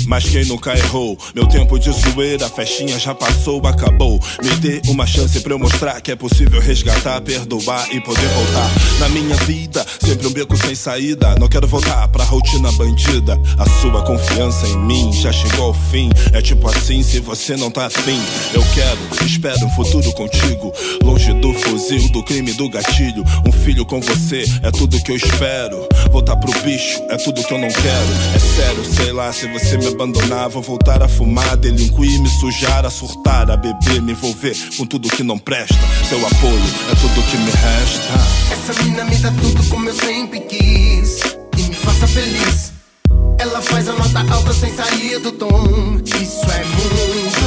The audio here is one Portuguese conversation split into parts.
Mas quem nunca errou? Meu tempo de zoeira, a festinha já passou, acabou. Me dê uma chance pra eu mostrar que é possível resgatar, perdoar e poder voltar. Na minha vida, sempre um beco sem saída. Não quero voltar pra rotina bandida. A sua confiança em mim já chegou ao fim. É tipo assim, se você não tá afim. Eu espero um futuro contigo, longe do fuzil, do crime, do gatilho. Um filho com você é tudo que eu espero. Voltar pro bicho é tudo que eu não quero. É sério, sei lá, se você me abandonar, vou voltar a fumar, delinquir, me sujar, a surtar, a beber, me envolver com tudo que não presta. Seu apoio é tudo que me resta. Essa mina me dá tudo como eu sempre quis e me faça feliz. Ela faz a nota alta sem sair do tom. Isso é muito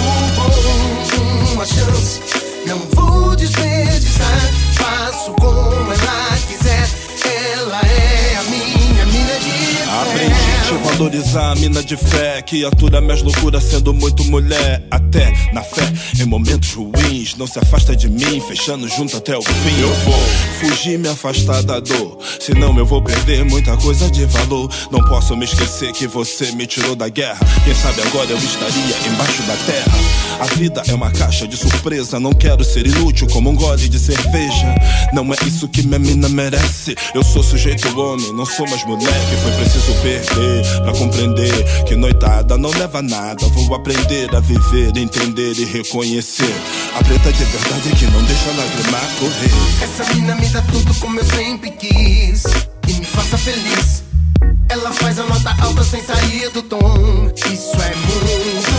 bom. Uma chance, não vou desperdiçar. Faço como ela quiser. Ela é a minha mina de fé. Aprendi a valorizar a mina de fé, que atura minhas loucuras sendo muito mulher. Até na fé, em momentos ruins, não se afasta de mim, fechando junto até o fim. Eu vou fugir, me afastar da dor, senão eu vou perder muita coisa de valor. Não posso me esquecer que você me tirou da guerra. Quem sabe agora eu estaria embaixo da terra. A vida é uma caixa de surpresa, não quero ser inútil como um gole de cerveja. Não é isso que minha mina merece. Eu sou sujeito homem, não sou mais moleque. Foi preciso perder pra compreender que noitada não leva a nada. Vou aprender a viver, entender e reconhecer a preta de verdade que não deixa lagrimar correr. Essa mina me dá tudo como eu sempre quis e me faça feliz. Ela faz a nota alta sem sair do tom. Isso é muito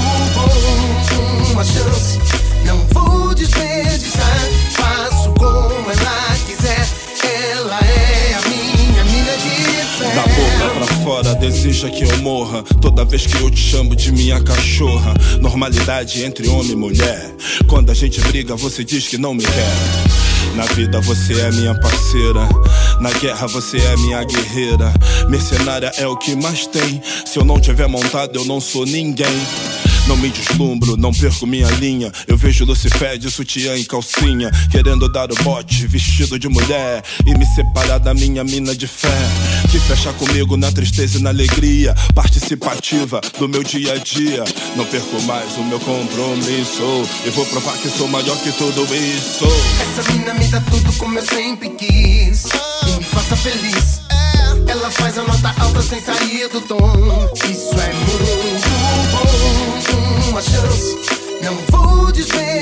bom. Uma chance, não vou desperdiçar. Faço como ela quiser. Ela é a minha mina de fé. Da boca pra fora, deseja que eu morra toda vez que eu te chamo de minha cachorra. Normalidade entre homem e mulher. Quando a gente briga, você diz que não me quer. Na vida você é minha parceira, na guerra você é minha guerreira. Mercenária é o que mais tem. Se eu não tiver montado, eu não sou ninguém. Não me deslumbro, não perco minha linha. Eu vejo Lucifer de sutiã e calcinha, querendo dar o bote, vestido de mulher, e me separar da minha mina de fé, que fecha comigo na tristeza e na alegria, participativa do meu dia a dia. Não perco mais o meu compromisso e vou provar que sou maior que tudo isso. Essa mina me dá tudo como eu sempre quis e me faça feliz. Ela faz a nota alta sem sair do tom. Isso é muito bom. Uma chance, não vou desver.